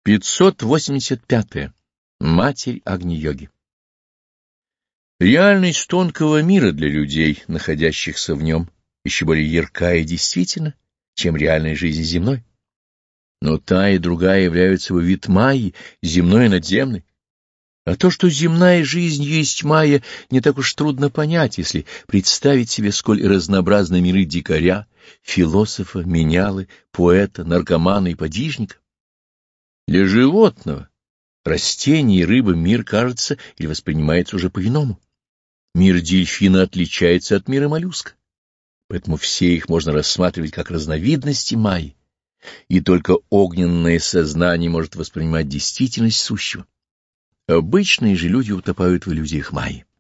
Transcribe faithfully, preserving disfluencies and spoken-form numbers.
пятьсот восемьдесят пятое. Матерь Агни-йоги. Реальность тонкого мира для людей, находящихся в нем, еще более ярка и действительна, чем реальная жизнь земной. Но та и другая являются собой вид майи, земной и надземной. А то, что земная жизнь есть майя, не так уж трудно понять, если представить себе, сколь разнообразны миры дикаря, философа, менялы, поэта, наркомана и подвижника. Для животного, растений и рыбы мир кажется или воспринимается уже по-иному. Мир дельфина отличается от мира моллюска, поэтому все их можно рассматривать как разновидности майи, и только огненное сознание может воспринимать действительность сущего. Обычные же люди утопают в иллюзиях майи.